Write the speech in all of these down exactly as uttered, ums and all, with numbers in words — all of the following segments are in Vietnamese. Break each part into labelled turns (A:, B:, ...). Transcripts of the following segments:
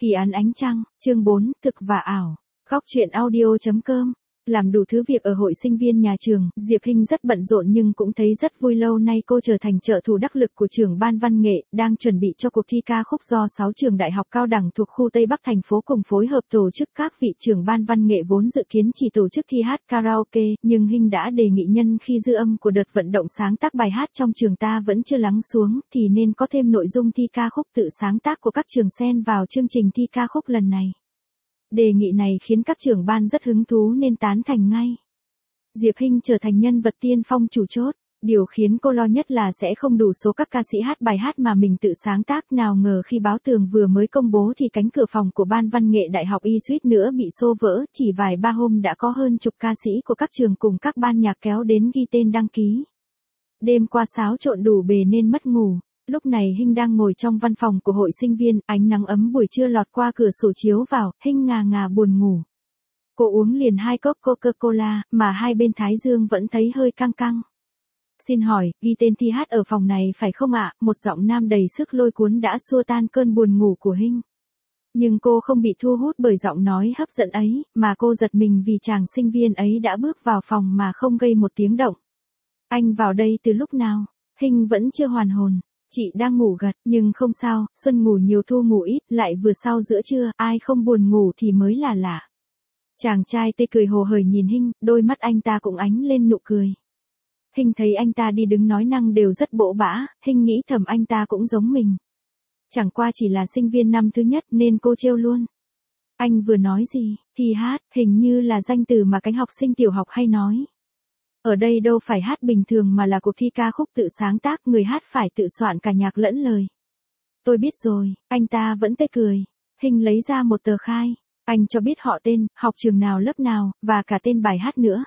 A: Kỳ án ánh trăng, chương bốn, thực và ảo. Góc truyện audio chấm com. Làm đủ thứ việc ở hội sinh viên nhà trường, Diệp Hinh rất bận rộn nhưng cũng thấy rất vui. Lâu nay cô trở thành trợ thủ đắc lực của trưởng ban văn nghệ, đang chuẩn bị cho cuộc thi ca khúc do sáu trường đại học cao đẳng thuộc khu Tây Bắc thành phố cùng phối hợp tổ chức. Các vị trưởng ban văn nghệ vốn dự kiến chỉ tổ chức thi hát karaoke, nhưng Hinh đã đề nghị nhân khi dư âm của đợt vận động sáng tác bài hát trong trường ta vẫn chưa lắng xuống, thì nên có thêm nội dung thi ca khúc tự sáng tác của các trường xen vào chương trình thi ca khúc lần này. Đề nghị này khiến các trưởng ban rất hứng thú nên tán thành ngay. Diệp Hinh trở thành nhân vật tiên phong chủ chốt. Điều khiến cô lo nhất là sẽ không đủ số các ca sĩ hát bài hát mà mình tự sáng tác. Nào ngờ khi báo tường vừa mới công bố thì cánh cửa phòng của ban văn nghệ đại học y suýt nữa bị xô vỡ. Chỉ vài ba hôm đã có hơn chục ca sĩ của các trường cùng các ban nhạc kéo đến ghi tên đăng ký. Đêm qua xáo trộn đủ bề nên mất ngủ. Lúc này Hinh đang ngồi trong văn phòng của hội sinh viên, ánh nắng ấm buổi trưa lọt qua cửa sổ chiếu vào, Hinh ngà ngà buồn ngủ. Cô uống liền hai cốc Coca-Cola, mà hai bên thái dương vẫn thấy hơi căng căng. Xin hỏi, ghi tên thi hát ở phòng này phải không ạ? Một giọng nam đầy sức lôi cuốn đã xua tan cơn buồn ngủ của Hinh. Nhưng cô không bị thu hút bởi giọng nói hấp dẫn ấy, mà cô giật mình vì chàng sinh viên ấy đã bước vào phòng mà không gây một tiếng động. Anh vào đây từ lúc nào? Hinh vẫn chưa hoàn hồn. Chị đang ngủ gật, nhưng không sao, xuân ngủ nhiều thu ngủ ít, lại vừa sau giữa trưa, ai không buồn ngủ thì mới là lạ. Chàng trai tê cười hồ hởi nhìn Hinh, đôi mắt anh ta cũng ánh lên nụ cười. Hinh thấy anh ta đi đứng nói năng đều rất bỗ bã, Hinh nghĩ thầm anh ta cũng giống mình. Chẳng qua chỉ là sinh viên năm thứ nhất nên cô trêu luôn. Anh vừa nói gì? Thi hát, hình như là danh từ mà cánh học sinh tiểu học hay nói. Ở đây đâu phải hát bình thường mà là cuộc thi ca khúc tự sáng tác, người hát phải tự soạn cả nhạc lẫn lời. Tôi biết rồi, anh ta vẫn tê cười. Hinh lấy ra một tờ khai. Anh cho biết họ tên, học trường nào lớp nào, và cả tên bài hát nữa.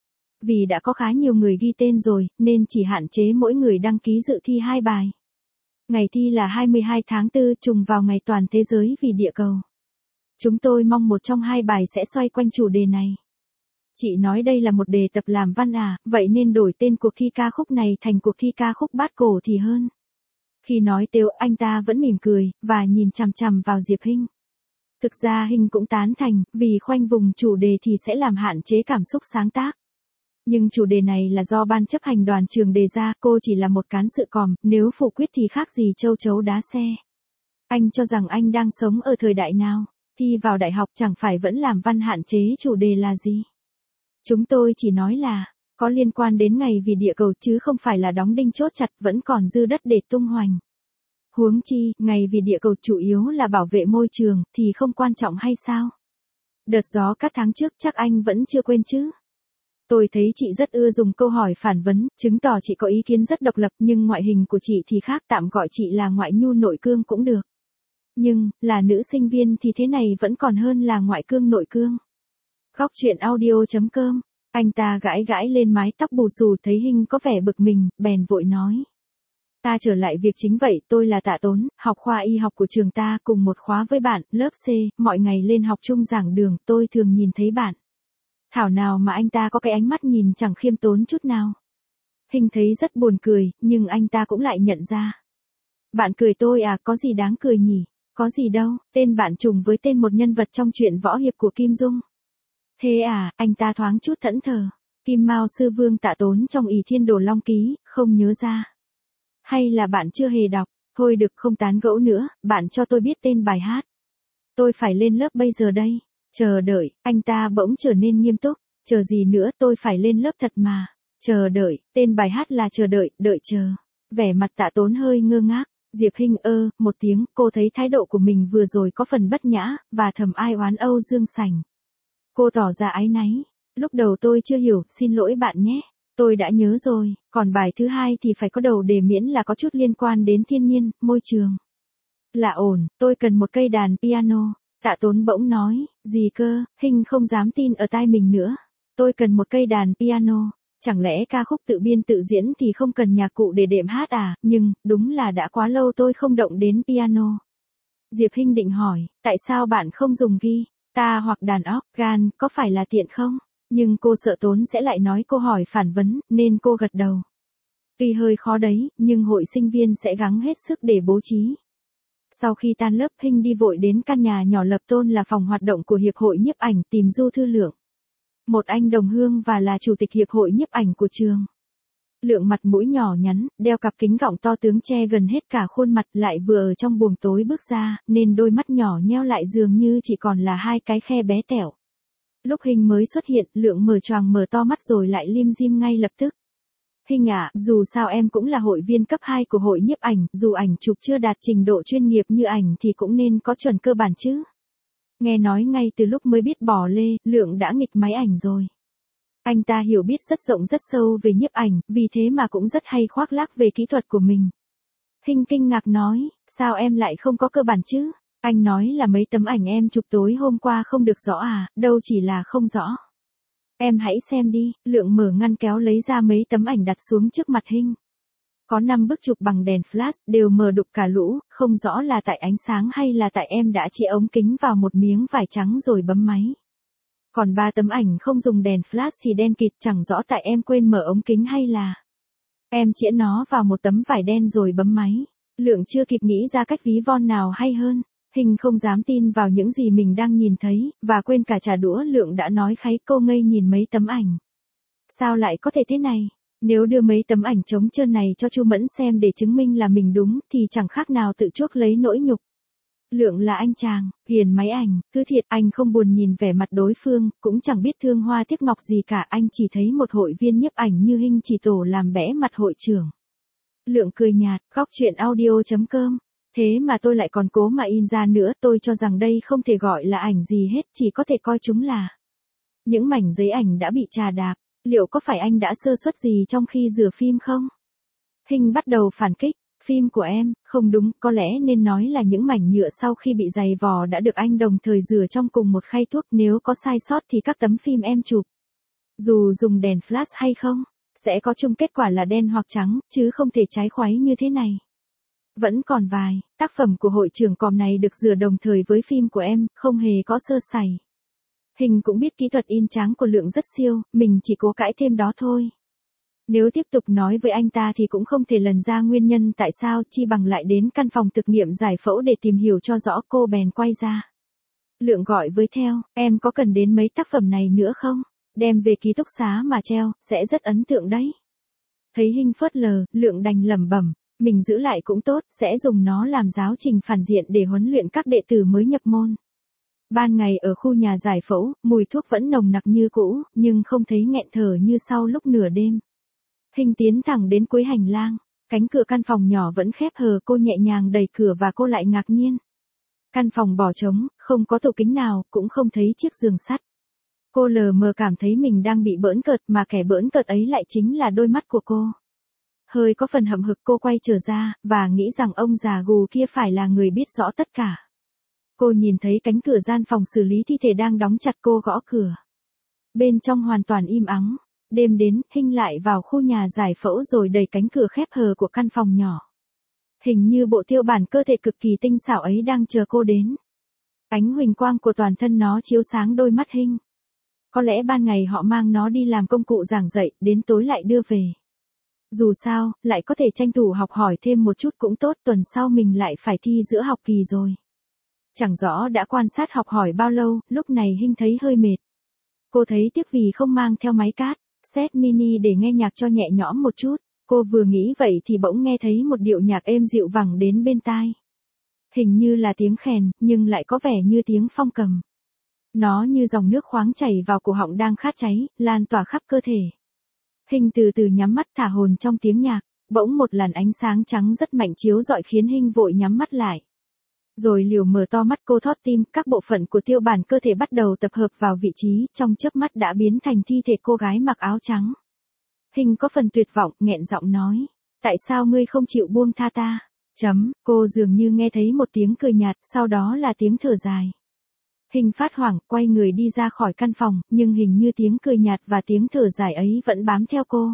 A: Vì đã có khá nhiều người ghi tên rồi, nên chỉ hạn chế mỗi người đăng ký dự thi hai bài. Ngày thi là hai mươi hai tháng tư, trùng vào ngày toàn thế giới vì địa cầu. Chúng tôi mong một trong hai bài sẽ xoay quanh chủ đề này. Chị nói đây là một đề tập làm văn à, vậy nên đổi tên cuộc thi ca khúc này thành cuộc thi ca khúc bát cổ thì hơn. Khi nói têu, anh ta vẫn mỉm cười, và nhìn chằm chằm vào Diệp Hinh. Thực ra Hinh cũng tán thành, vì khoanh vùng chủ đề thì sẽ làm hạn chế cảm xúc sáng tác. Nhưng chủ đề này là do ban chấp hành đoàn trường đề ra, cô chỉ là một cán sự còm, nếu phủ quyết thì khác gì châu chấu đá xe. Anh cho rằng anh đang sống ở thời đại nào, thi vào đại học chẳng phải vẫn làm văn hạn chế chủ đề là gì. Chúng tôi chỉ nói là, có liên quan đến ngày vì địa cầu chứ không phải là đóng đinh chốt chặt, vẫn còn dư đất để tung hoành. Huống chi, ngày vì địa cầu chủ yếu là bảo vệ môi trường, thì không quan trọng hay sao? Đợt gió các tháng trước chắc anh vẫn chưa quên chứ? Tôi thấy chị rất ưa dùng câu hỏi phản vấn, chứng tỏ chị có ý kiến rất độc lập, nhưng ngoại hình của chị thì khác, tạm gọi chị là ngoại nhu nội cương cũng được. Nhưng, là nữ sinh viên thì thế này vẫn còn hơn là ngoại cương nội cương. Góc truyện audio chấm com. Anh ta gãi gãi lên mái tóc bù xù, thấy Hinh có vẻ bực mình, bèn vội nói. Ta trở lại việc chính vậy, tôi là Tạ Tốn, học khoa y học của trường ta, cùng một khóa với bạn, lớp C, mọi ngày lên học chung giảng đường, tôi thường nhìn thấy bạn. Thảo nào mà anh ta có cái ánh mắt nhìn chẳng khiêm tốn chút nào. Hinh thấy rất buồn cười, nhưng anh ta cũng lại nhận ra. Bạn cười tôi à, có gì đáng cười nhỉ? Có gì đâu, tên bạn trùng với tên một nhân vật trong truyện võ hiệp của Kim Dung. Thế à, anh ta thoáng chút thẫn thờ. Kim Mao sư vương Tạ Tốn trong Ỷ Thiên Đồ Long Ký, không nhớ ra. Hay là bạn chưa hề đọc, thôi được không tán gẫu nữa, bạn cho tôi biết tên bài hát. Tôi phải lên lớp bây giờ đây. Chờ đợi, anh ta bỗng trở nên nghiêm túc. Chờ gì nữa, tôi phải lên lớp thật mà. Chờ đợi, tên bài hát là chờ đợi, đợi chờ. Vẻ mặt Tạ Tốn hơi ngơ ngác. Diệp Hinh ơ, một tiếng, cô thấy thái độ của mình vừa rồi có phần bất nhã, và thầm ai oán Âu Dương Sành. Cô tỏ ra áy náy. Lúc đầu tôi chưa hiểu, xin lỗi bạn nhé. Tôi đã nhớ rồi, còn bài thứ hai thì phải có đầu đề miễn là có chút liên quan đến thiên nhiên, môi trường. Là ổn, tôi cần một cây đàn piano. Tạ Tốn bỗng nói, gì cơ, Hinh không dám tin ở tai mình nữa. Tôi cần một cây đàn piano. Chẳng lẽ ca khúc tự biên tự diễn thì không cần nhạc cụ để đệm hát à, nhưng, đúng là đã quá lâu tôi không động đến piano. Diệp Hinh định hỏi, tại sao bạn không dùng guitar hoặc đàn organ, có phải là tiện không? Nhưng cô sợ Tốn sẽ lại nói cô hỏi phản vấn, nên cô gật đầu. Tuy hơi khó đấy, nhưng hội sinh viên sẽ gắng hết sức để bố trí. Sau khi tan lớp, Hinh đi vội đến căn nhà nhỏ lập tôn là phòng hoạt động của Hiệp hội Nhiếp ảnh tìm Du Thư Lượng. Một anh đồng hương và là chủ tịch Hiệp hội Nhiếp ảnh của trường. Lượng mặt mũi nhỏ nhắn, đeo cặp kính gọng to tướng che gần hết cả khuôn mặt, lại vừa ở trong buồng tối bước ra, nên đôi mắt nhỏ nheo lại dường như chỉ còn là hai cái khe bé tẹo. Lúc Hinh mới xuất hiện, Lượng mở choàng mở to mắt rồi lại lim dim ngay lập tức. Hinh ạ, dù sao em cũng là hội viên cấp hai của hội nhiếp ảnh, dù ảnh chụp chưa đạt trình độ chuyên nghiệp như ảnh thì cũng nên có chuẩn cơ bản chứ. Nghe nói ngay từ lúc mới biết bỏ lê, Lượng đã nghịch máy ảnh rồi. Anh ta hiểu biết rất rộng rất sâu về nhiếp ảnh, vì thế mà cũng rất hay khoác lác về kỹ thuật của mình. Hinh kinh ngạc nói, sao em lại không có cơ bản chứ? Anh nói là mấy tấm ảnh em chụp tối hôm qua không được rõ à, đâu chỉ là không rõ. Em hãy xem đi, Lượng mở ngăn kéo lấy ra mấy tấm ảnh đặt xuống trước mặt Hinh. Có năm bức chụp bằng đèn flash, đều mờ đục cả lũ, không rõ là tại ánh sáng hay là tại em đã chĩa ống kính vào một miếng vải trắng rồi bấm máy. Còn ba tấm ảnh không dùng đèn flash thì đen kịt, chẳng rõ tại em quên mở ống kính hay là em chĩa nó vào một tấm vải đen rồi bấm máy. Lượng chưa kịp nghĩ ra cách ví von nào hay hơn. Hinh không dám tin vào những gì mình đang nhìn thấy, và quên cả trả đũa. Lượng đã nói kháy, cô ngây nhìn mấy tấm ảnh. Sao lại có thể thế này? Nếu đưa mấy tấm ảnh trống trơn này cho Chu Mẫn xem để chứng minh là mình đúng, thì chẳng khác nào tự chuốc lấy nỗi nhục. Lượng là anh chàng, hiền máy ảnh, cứ thiệt, anh không buồn nhìn vẻ mặt đối phương, cũng chẳng biết thương hoa tiếc ngọc gì cả, anh chỉ thấy một hội viên nhiếp ảnh như Hinh chỉ tổ làm bẽ mặt hội trưởng. Lượng cười nhạt, góc chuyện audio chấm com. Thế mà tôi lại còn cố mà in ra nữa, tôi cho rằng đây không thể gọi là ảnh gì hết, chỉ có thể coi chúng là những mảnh giấy ảnh đã bị chà đạp. Liệu có phải anh đã sơ suất gì trong khi rửa phim không? Hinh bắt đầu phản kích. Phim của em, không đúng, có lẽ nên nói là những mảnh nhựa sau khi bị giày vò đã được anh đồng thời rửa trong cùng một khay thuốc. Nếu có sai sót thì các tấm phim em chụp, dù dùng đèn flash hay không, sẽ có chung kết quả là đen hoặc trắng, chứ không thể trái khoái như thế này. Vẫn còn vài tác phẩm của hội trưởng còm này được rửa đồng thời với phim của em, không hề có sơ sẩy. Hinh cũng biết kỹ thuật in tráng của Lượng rất siêu, mình chỉ cố cãi thêm đó thôi. Nếu tiếp tục nói với anh ta thì cũng không thể lần ra nguyên nhân tại sao, chi bằng lại đến căn phòng thực nghiệm giải phẫu để tìm hiểu cho rõ. Cô bèn quay ra. Lượng gọi với theo, em có cần đến mấy tác phẩm này nữa không? Đem về ký túc xá mà treo, sẽ rất ấn tượng đấy. Thấy Hinh phớt lờ, Lượng đành lẩm bẩm, mình giữ lại cũng tốt, sẽ dùng nó làm giáo trình phản diện để huấn luyện các đệ tử mới nhập môn. Ban ngày ở khu nhà giải phẫu, mùi thuốc vẫn nồng nặc như cũ, nhưng không thấy nghẹn thở như sau lúc nửa đêm. Hinh tiến thẳng đến cuối hành lang, cánh cửa căn phòng nhỏ vẫn khép hờ, cô nhẹ nhàng đẩy cửa và cô lại ngạc nhiên. Căn phòng bỏ trống, không có tủ kính nào, cũng không thấy chiếc giường sắt. Cô lờ mờ cảm thấy mình đang bị bỡn cợt, mà kẻ bỡn cợt ấy lại chính là đôi mắt của cô. Hơi có phần hậm hực, cô quay trở ra, và nghĩ rằng ông già gù kia phải là người biết rõ tất cả. Cô nhìn thấy cánh cửa gian phòng xử lý thi thể đang đóng chặt, cô gõ cửa. Bên trong hoàn toàn im ắng. Đêm đến, Hinh lại vào khu nhà giải phẫu rồi đẩy cánh cửa khép hờ của căn phòng nhỏ. Hình như bộ tiêu bản cơ thể cực kỳ tinh xảo ấy đang chờ cô đến. Ánh huỳnh quang của toàn thân nó chiếu sáng đôi mắt Hinh. Có lẽ ban ngày họ mang nó đi làm công cụ giảng dạy, đến tối lại đưa về. Dù sao, lại có thể tranh thủ học hỏi thêm một chút cũng tốt, tuần sau mình lại phải thi giữa học kỳ rồi. Chẳng rõ đã quan sát học hỏi bao lâu, lúc này Hinh thấy hơi mệt. Cô thấy tiếc vì không mang theo máy cát, set mini để nghe nhạc cho nhẹ nhõm một chút. Cô vừa nghĩ vậy thì bỗng nghe thấy một điệu nhạc êm dịu vẳng đến bên tai. Hình như là tiếng khèn, nhưng lại có vẻ như tiếng phong cầm. Nó như dòng nước khoáng chảy vào cổ họng đang khát cháy, lan tỏa khắp cơ thể. Hinh từ từ nhắm mắt thả hồn trong tiếng nhạc, bỗng một làn ánh sáng trắng rất mạnh chiếu rọi khiến Hinh vội nhắm mắt lại. Rồi liều mở to mắt, cô thót tim, các bộ phận của tiêu bản cơ thể bắt đầu tập hợp vào vị trí, trong chớp mắt đã biến thành thi thể cô gái mặc áo trắng. Hinh có phần tuyệt vọng, nghẹn giọng nói, tại sao ngươi không chịu buông tha ta? Chấm, cô dường như nghe thấy một tiếng cười nhạt, sau đó là tiếng thở dài. Hinh phát hoảng, quay người đi ra khỏi căn phòng, nhưng hình như tiếng cười nhạt và tiếng thở dài ấy vẫn bám theo cô.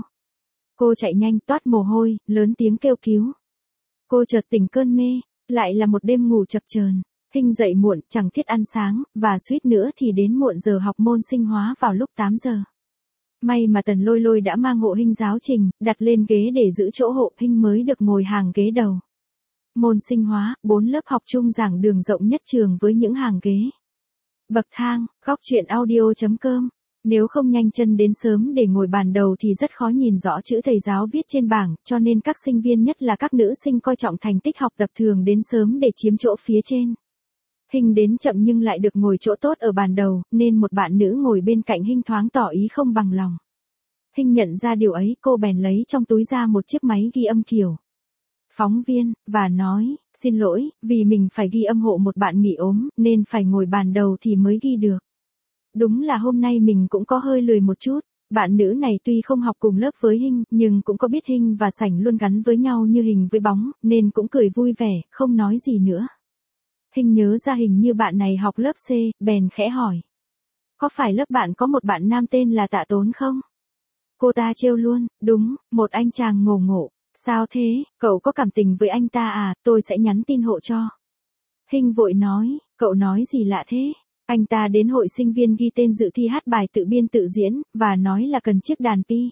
A: Cô chạy nhanh, toát mồ hôi, lớn tiếng kêu cứu. Cô chợt tỉnh cơn mê, lại là một đêm ngủ chập chờn. Hinh dậy muộn, chẳng thiết ăn sáng, và suýt nữa thì đến muộn giờ học môn sinh hóa vào lúc tám giờ. May mà Tần Lôi Lôi đã mang hộ Hinh giáo trình, đặt lên ghế để giữ chỗ hộ, Hinh mới được ngồi hàng ghế đầu. Môn sinh hóa, bốn lớp học chung giảng đường rộng nhất trường với những hàng ghế. Bậc thang, góc truyện audio.com. Nếu không nhanh chân đến sớm để ngồi bàn đầu thì rất khó nhìn rõ chữ thầy giáo viết trên bảng, cho nên các sinh viên nhất là các nữ sinh coi trọng thành tích học tập thường đến sớm để chiếm chỗ phía trên. Hình đến chậm nhưng lại được ngồi chỗ tốt ở bàn đầu, nên một bạn nữ ngồi bên cạnh Hình thoáng tỏ ý không bằng lòng. Hình nhận ra điều ấy, cô bèn lấy trong túi ra một chiếc máy ghi âm kiểu phóng viên, và nói, xin lỗi, vì mình phải ghi âm hộ một bạn nghỉ ốm, nên phải ngồi bàn đầu thì mới ghi được. Đúng là hôm nay mình cũng có hơi lười một chút. Bạn nữ này tuy không học cùng lớp với Hình, nhưng cũng có biết Hình và Sảnh luôn gắn với nhau như hình với bóng, nên cũng cười vui vẻ, không nói gì nữa. Hình nhớ ra hình như bạn này học lớp C, bèn khẽ hỏi. Có phải lớp bạn có một bạn nam tên là Tạ Tốn không? Cô ta trêu luôn, đúng, một anh chàng ngổ ngộ. Sao thế, cậu có cảm tình với anh ta à, tôi sẽ nhắn tin hộ cho. Hình vội nói, cậu nói gì lạ thế? Anh ta đến hội sinh viên ghi tên dự thi hát bài tự biên tự diễn, và nói là cần chiếc đàn pi.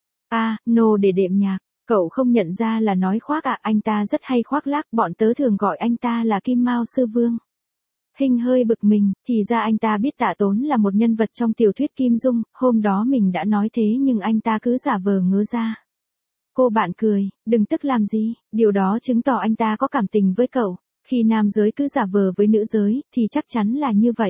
A: À, nô để đệm nhạc, cậu không nhận ra là nói khoác à, anh ta rất hay khoác lác, bọn tớ thường gọi anh ta là Kim Mao Sư Vương. Hình hơi bực mình, thì ra anh ta biết Tạ Tốn là một nhân vật trong tiểu thuyết Kim Dung, hôm đó mình đã nói thế nhưng anh ta cứ giả vờ ngớ ra. Cô bạn cười, đừng tức làm gì, điều đó chứng tỏ anh ta có cảm tình với cậu. Khi nam giới cứ giả vờ với nữ giới, thì chắc chắn là như vậy.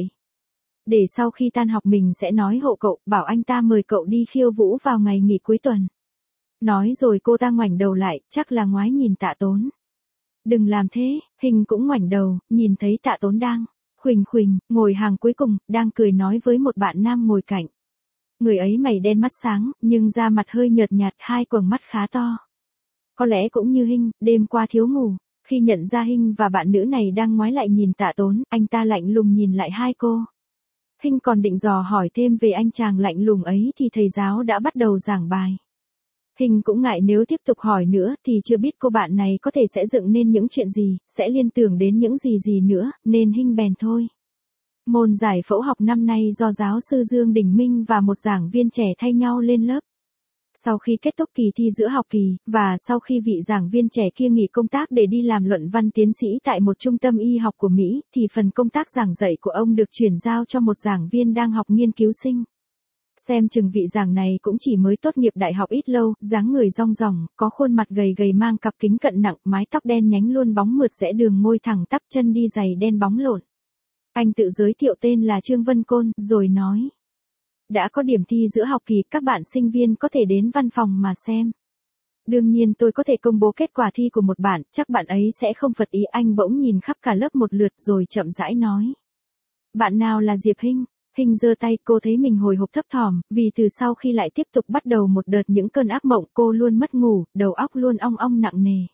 A: Để sau khi tan học mình sẽ nói hộ cậu, bảo anh ta mời cậu đi khiêu vũ vào ngày nghỉ cuối tuần. Nói rồi cô ta ngoảnh đầu lại, chắc là ngoái nhìn Tạ Tốn. Đừng làm thế, Hình cũng ngoảnh đầu, nhìn thấy Tạ Tốn đang khuỳnh khuỳnh, ngồi hàng cuối cùng, đang cười nói với một bạn nam ngồi cạnh. Người ấy mày đen mắt sáng, nhưng da mặt hơi nhợt nhạt, hai quầng mắt khá to. Có lẽ cũng như Hình, đêm qua thiếu ngủ. Khi nhận ra Hình và bạn nữ này đang ngoái lại nhìn Tạ Tốn, anh ta lạnh lùng nhìn lại hai cô. Hình còn định dò hỏi thêm về anh chàng lạnh lùng ấy thì thầy giáo đã bắt đầu giảng bài. Hình cũng ngại nếu tiếp tục hỏi nữa thì chưa biết cô bạn này có thể sẽ dựng nên những chuyện gì, sẽ liên tưởng đến những gì gì nữa, nên Hình bèn thôi. Môn giải phẫu học năm nay do giáo sư Dương Đình Minh và một giảng viên trẻ thay nhau lên lớp. Sau khi kết thúc kỳ thi giữa học kỳ, và sau khi vị giảng viên trẻ kia nghỉ công tác để đi làm luận văn tiến sĩ tại một trung tâm y học của Mỹ, thì phần công tác giảng dạy của ông được chuyển giao cho một giảng viên đang học nghiên cứu sinh. Xem chừng vị giảng này cũng chỉ mới tốt nghiệp đại học ít lâu, dáng người rong ròng, có khuôn mặt gầy gầy mang cặp kính cận nặng, mái tóc đen nhánh luôn bóng mượt rẽ đường môi thẳng tắp, chân đi giày đen bóng lộn. Anh tự giới thiệu tên là Trương Vân Côn, rồi nói. Đã có điểm thi giữa học kỳ, các bạn sinh viên có thể đến văn phòng mà xem. Đương nhiên tôi có thể công bố kết quả thi của một bạn, chắc bạn ấy sẽ không phật ý. Anh bỗng nhìn khắp cả lớp một lượt rồi chậm rãi nói. Bạn nào là Diệp Hình? Hình giơ tay, cô thấy mình hồi hộp thấp thỏm, vì từ sau khi lại tiếp tục bắt đầu một đợt những cơn ác mộng, cô luôn mất ngủ, đầu óc luôn ong ong nặng nề.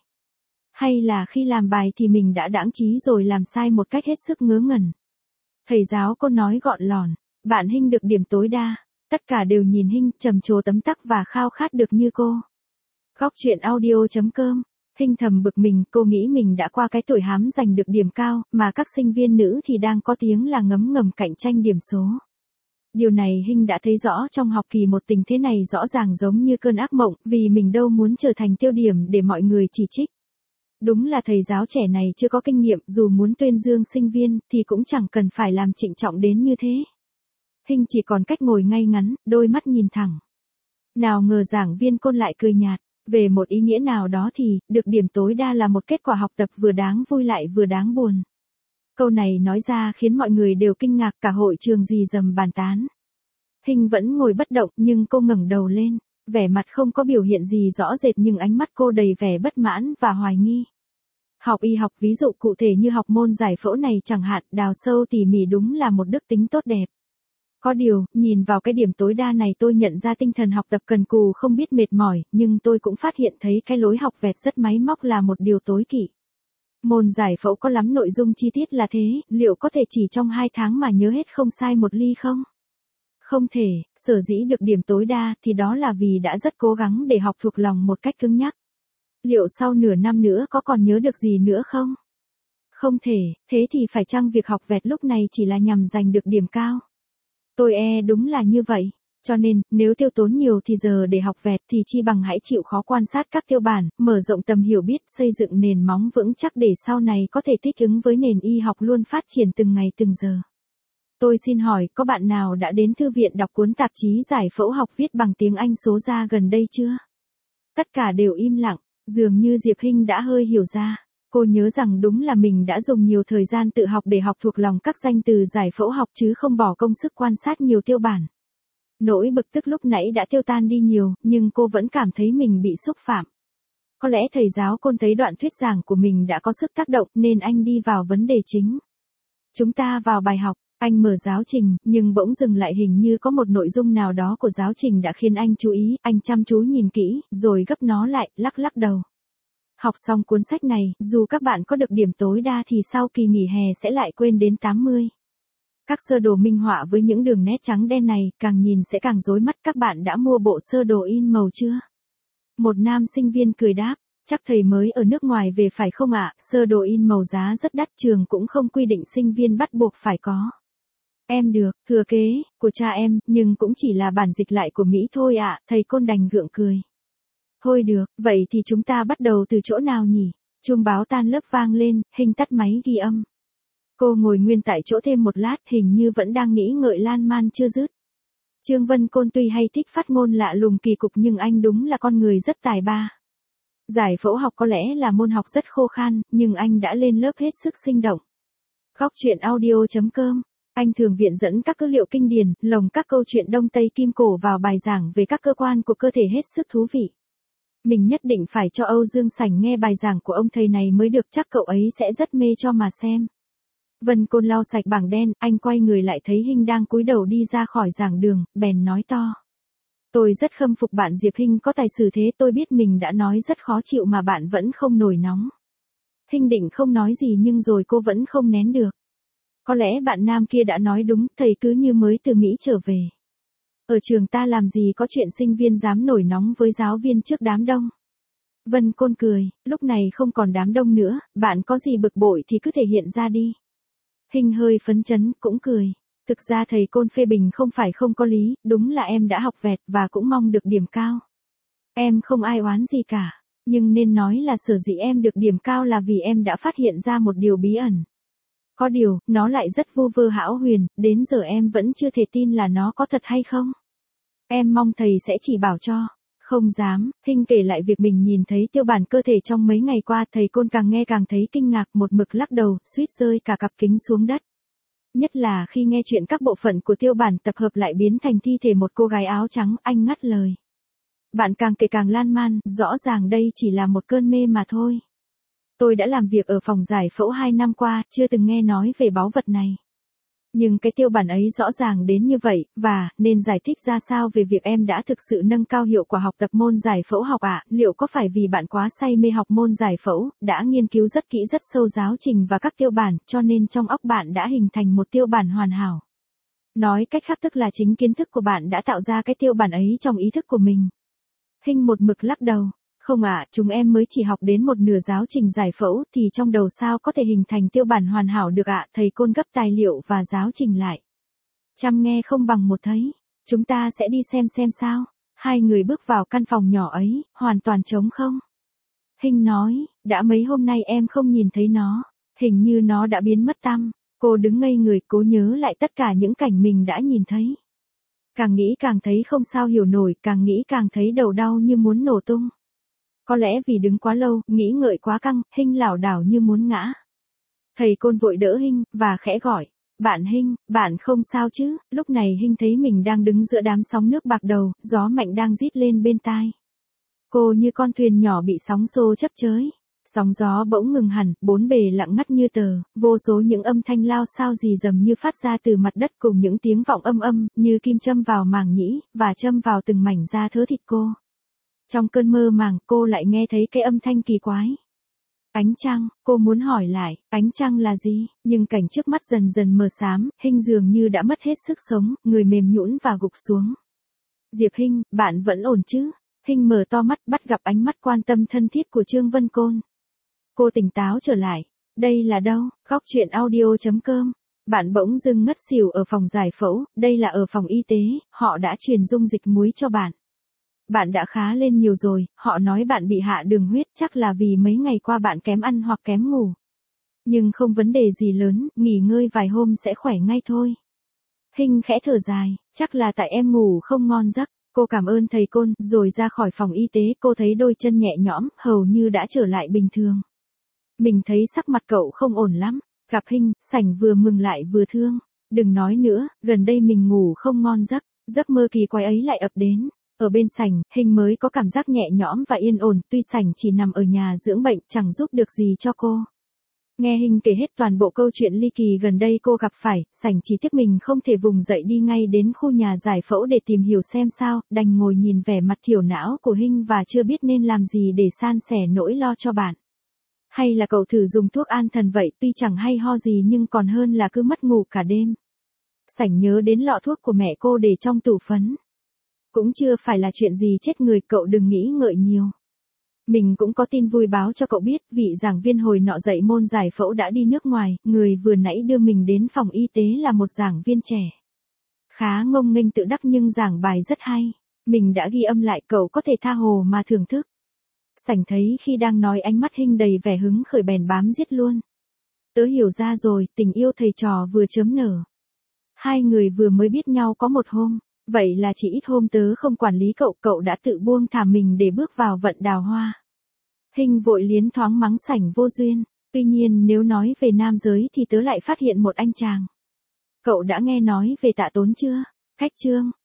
A: Hay là khi làm bài thì mình đã đãng trí rồi làm sai một cách hết sức ngớ ngẩn. Thầy giáo cô nói gọn lỏn. Bạn Hình được điểm tối đa, tất cả đều nhìn Hình, trầm trồ tấm tắc và khao khát được như cô. Góc truyện audio.com. Hình thầm bực mình, cô nghĩ mình đã qua cái tuổi hám giành được điểm cao, mà các sinh viên nữ thì đang có tiếng là ngấm ngầm cạnh tranh điểm số. Điều này Hình đã thấy rõ trong học kỳ một, tình thế này rõ ràng giống như cơn ác mộng, vì mình đâu muốn trở thành tiêu điểm để mọi người chỉ trích. Đúng là thầy giáo trẻ này chưa có kinh nghiệm, dù muốn tuyên dương sinh viên, thì cũng chẳng cần phải làm trịnh trọng đến như thế. Hình chỉ còn cách ngồi ngay ngắn, đôi mắt nhìn thẳng. Nào ngờ giảng viên Côn lại cười nhạt, về một ý nghĩa nào đó thì, được điểm tối đa là một kết quả học tập vừa đáng vui lại vừa đáng buồn. Câu này nói ra khiến mọi người đều kinh ngạc, cả hội trường rì rầm bàn tán. Hình vẫn ngồi bất động nhưng cô ngẩng đầu lên, vẻ mặt không có biểu hiện gì rõ rệt nhưng ánh mắt cô đầy vẻ bất mãn và hoài nghi. Học y học, ví dụ cụ thể như học môn giải phẫu này chẳng hạn, đào sâu tỉ mỉ đúng là một đức tính tốt đẹp. Có điều, nhìn vào cái điểm tối đa này tôi nhận ra tinh thần học tập cần cù không biết mệt mỏi, nhưng tôi cũng phát hiện thấy cái lối học vẹt rất máy móc là một điều tối kỵ. Môn giải phẫu có lắm nội dung chi tiết là thế, liệu có thể chỉ trong hai tháng mà nhớ hết không sai một ly không? Không thể, sở dĩ được điểm tối đa thì đó là vì đã rất cố gắng để học thuộc lòng một cách cứng nhắc. Liệu sau nửa năm nữa có còn nhớ được gì nữa không? Không thể, thế thì phải chăng việc học vẹt lúc này chỉ là nhằm giành được điểm cao? Tôi e đúng là như vậy. Cho nên, nếu tiêu tốn nhiều thì giờ để học vẹt thì chi bằng hãy chịu khó quan sát các tiêu bản, mở rộng tầm hiểu biết, xây dựng nền móng vững chắc để sau này có thể thích ứng với nền y học luôn phát triển từng ngày từng giờ. Tôi xin hỏi, có bạn nào đã đến thư viện đọc cuốn tạp chí giải phẫu học viết bằng tiếng Anh số ra gần đây chưa? Tất cả đều im lặng, dường như Diệp Hinh đã hơi hiểu ra. Cô nhớ rằng đúng là mình đã dùng nhiều thời gian tự học để học thuộc lòng các danh từ giải phẫu học chứ không bỏ công sức quan sát nhiều tiêu bản. Nỗi bực tức lúc nãy đã tiêu tan đi nhiều, nhưng cô vẫn cảm thấy mình bị xúc phạm. Có lẽ thầy giáo Côn thấy đoạn thuyết giảng của mình đã có sức tác động nên anh đi vào vấn đề chính. Chúng ta vào bài học, anh mở giáo trình, nhưng bỗng dừng lại hình như có một nội dung nào đó của giáo trình đã khiến anh chú ý, anh chăm chú nhìn kỹ, rồi gấp nó lại, lắc lắc đầu. Học xong cuốn sách này, dù các bạn có được điểm tối đa thì sau kỳ nghỉ hè sẽ lại quên đến tám mươi. Các sơ đồ minh họa với những đường nét trắng đen này, càng nhìn sẽ càng rối mắt. Các bạn đã mua bộ sơ đồ in màu chưa? Một nam sinh viên cười đáp, chắc thầy mới ở nước ngoài về phải không ạ? Sơ đồ in màu giá rất đắt, trường cũng không quy định sinh viên bắt buộc phải có. Em được, thừa kế, của cha em, nhưng cũng chỉ là bản dịch lại của Mỹ thôi ạ, thầy Côn đành gượng cười. Thôi được, vậy thì chúng ta bắt đầu từ chỗ nào nhỉ? Chuông báo tan lớp vang lên, Hinh tắt máy ghi âm. Cô ngồi nguyên tại chỗ thêm một lát, hình như vẫn đang nghĩ ngợi lan man chưa dứt. Trương Vân Côn tuy hay thích phát ngôn lạ lùng kỳ cục nhưng anh đúng là con người rất tài ba. Giải phẫu học có lẽ là môn học rất khô khan, nhưng anh đã lên lớp hết sức sinh động. Góc truyện audio chấm com. Anh thường viện dẫn các cơ liệu kinh điển, lồng các câu chuyện Đông Tây Kim Cổ vào bài giảng về các cơ quan của cơ thể hết sức thú vị. Mình nhất định phải cho Âu Dương Sảnh nghe bài giảng của ông thầy này mới được, chắc cậu ấy sẽ rất mê cho mà xem. Vân Côn lau sạch bảng đen, anh quay người lại thấy Hinh đang cúi đầu đi ra khỏi giảng đường, bèn nói to. Tôi rất khâm phục bạn Diệp Hinh có tài sử thế, tôi biết mình đã nói rất khó chịu mà bạn vẫn không nổi nóng. Hinh định không nói gì nhưng rồi cô vẫn không nén được. Có lẽ bạn nam kia đã nói đúng, thầy cứ như mới từ Mỹ trở về. Ở trường ta làm gì có chuyện sinh viên dám nổi nóng với giáo viên trước đám đông. Vân Côn cười, lúc này không còn đám đông nữa, bạn có gì bực bội thì cứ thể hiện ra đi. Hinh hơi phấn chấn, cũng cười. Thực ra thầy Côn phê bình không phải không có lý, đúng là em đã học vẹt và cũng mong được điểm cao. Em không ai oán gì cả, nhưng nên nói là sở dĩ em được điểm cao là vì em đã phát hiện ra một điều bí ẩn. Có điều, nó lại rất vu vơ hão huyền, đến giờ em vẫn chưa thể tin là nó có thật hay không. Em mong thầy sẽ chỉ bảo cho. Không dám, Hinh kể lại việc mình nhìn thấy tiêu bản cơ thể trong mấy ngày qua, thầy Côn càng nghe càng thấy kinh ngạc, một mực lắc đầu, suýt rơi cả cặp kính xuống đất. Nhất là khi nghe chuyện các bộ phận của tiêu bản tập hợp lại biến thành thi thể một cô gái áo trắng, anh ngắt lời. Bạn càng kể càng lan man, rõ ràng đây chỉ là một cơn mê mà thôi. Tôi đã làm việc ở phòng giải phẫu hai năm qua, chưa từng nghe nói về báu vật này. Nhưng cái tiêu bản ấy rõ ràng đến như vậy, và, nên giải thích ra sao về việc em đã thực sự nâng cao hiệu quả học tập môn giải phẫu học ạ? À? Liệu có phải vì bạn quá say mê học môn giải phẫu, đã nghiên cứu rất kỹ rất sâu giáo trình và các tiêu bản, cho nên trong óc bạn đã hình thành một tiêu bản hoàn hảo? Nói cách khác tức là chính kiến thức của bạn đã tạo ra cái tiêu bản ấy trong ý thức của mình. Hinh một mực lắc đầu. Không ạ, à, chúng em mới chỉ học đến một nửa giáo trình giải phẫu thì trong đầu sao có thể hình thành tiêu bản hoàn hảo được ạ, à? Thầy Côn gấp tài liệu và giáo trình lại. Chăm nghe không bằng một thấy, chúng ta sẽ đi xem xem sao. Hai người bước vào căn phòng nhỏ ấy, hoàn toàn trống không. Hinh nói, đã mấy hôm nay em không nhìn thấy nó, hình như nó đã biến mất tăm. Cô đứng ngây người, cố nhớ lại tất cả những cảnh mình đã nhìn thấy. Càng nghĩ càng thấy không sao hiểu nổi, càng nghĩ càng thấy đầu đau như muốn nổ tung. Có lẽ vì đứng quá lâu, nghĩ ngợi quá căng, Hinh lảo đảo như muốn ngã. Thầy Côn vội đỡ Hinh, và khẽ gọi, bạn Hinh, bạn không sao chứ? Lúc này Hinh thấy mình đang đứng giữa đám sóng nước bạc đầu, gió mạnh đang rít lên bên tai. Cô như con thuyền nhỏ bị sóng xô chấp chới. Sóng gió bỗng ngừng hẳn, bốn bề lặng ngắt như tờ, vô số những âm thanh lao sao rì rầm như phát ra từ mặt đất cùng những tiếng vọng âm âm, như kim châm vào màng nhĩ, và châm vào từng mảnh da thớ thịt cô. Trong cơn mơ màng, cô lại nghe thấy cái âm thanh kỳ quái. Ánh trăng, cô muốn hỏi lại, ánh trăng là gì? Nhưng cảnh trước mắt dần dần mờ xám, Hinh dường như đã mất hết sức sống, người mềm nhũn và gục xuống. Diệp Hinh, bạn vẫn ổn chứ? Hinh mở to mắt, bắt gặp ánh mắt quan tâm thân thiết của Trương Vân Côn. Cô tỉnh táo trở lại. Đây là đâu? Góc truyện audio chấm com Bạn bỗng dưng ngất xỉu ở phòng giải phẫu, đây là ở phòng y tế, họ đã truyền dung dịch muối cho bạn. Bạn đã khá lên nhiều rồi, họ nói bạn bị hạ đường huyết chắc là vì mấy ngày qua bạn kém ăn hoặc kém ngủ. Nhưng không vấn đề gì lớn, nghỉ ngơi vài hôm sẽ khỏe ngay thôi. Hinh khẽ thở dài, chắc là tại em ngủ không ngon giấc. Cô cảm ơn thầy Côn, rồi ra khỏi phòng y tế, cô thấy đôi chân nhẹ nhõm, hầu như đã trở lại bình thường. Mình thấy sắc mặt cậu không ổn lắm. Gặp Hinh, Sảnh vừa mừng lại vừa thương. Đừng nói nữa, gần đây mình ngủ không ngon giấc, giấc mơ kỳ quái ấy lại ập đến. Ở bên Sảnh, Hinh mới có cảm giác nhẹ nhõm và yên ổn, tuy Sảnh chỉ nằm ở nhà dưỡng bệnh, chẳng giúp được gì cho cô. Nghe Hinh kể hết toàn bộ câu chuyện ly kỳ gần đây cô gặp phải, Sảnh chỉ tiếc mình không thể vùng dậy đi ngay đến khu nhà giải phẫu để tìm hiểu xem sao, đành ngồi nhìn vẻ mặt thiểu não của Hinh và chưa biết nên làm gì để san sẻ nỗi lo cho bạn. Hay là cậu thử dùng thuốc an thần vậy, tuy chẳng hay ho gì nhưng còn hơn là cứ mất ngủ cả đêm. Sảnh nhớ đến lọ thuốc của mẹ cô để trong tủ phấn. Cũng chưa phải là chuyện gì chết người, cậu đừng nghĩ ngợi nhiều. Mình cũng có tin vui báo cho cậu biết, vị giảng viên hồi nọ dạy môn giải phẫu đã đi nước ngoài, người vừa nãy đưa mình đến phòng y tế là một giảng viên trẻ. Khá ngông nghênh tự đắc nhưng giảng bài rất hay. Mình đã ghi âm lại, cậu có thể tha hồ mà thưởng thức. Sảnh thấy khi đang nói ánh mắt Hinh đầy vẻ hứng khởi bèn bám giết luôn. Tớ hiểu ra rồi, tình yêu thầy trò vừa chớm nở. Hai người vừa mới biết nhau có một hôm, vậy là chỉ ít hôm tớ không quản lý cậu, cậu đã tự buông thả mình để bước vào vận đào hoa. Hinh vội liến thoáng mắng Sảnh vô duyên, tuy nhiên nếu nói về nam giới thì tớ lại phát hiện một anh chàng. Cậu đã nghe nói về Tạ Tốn chưa? Cách chương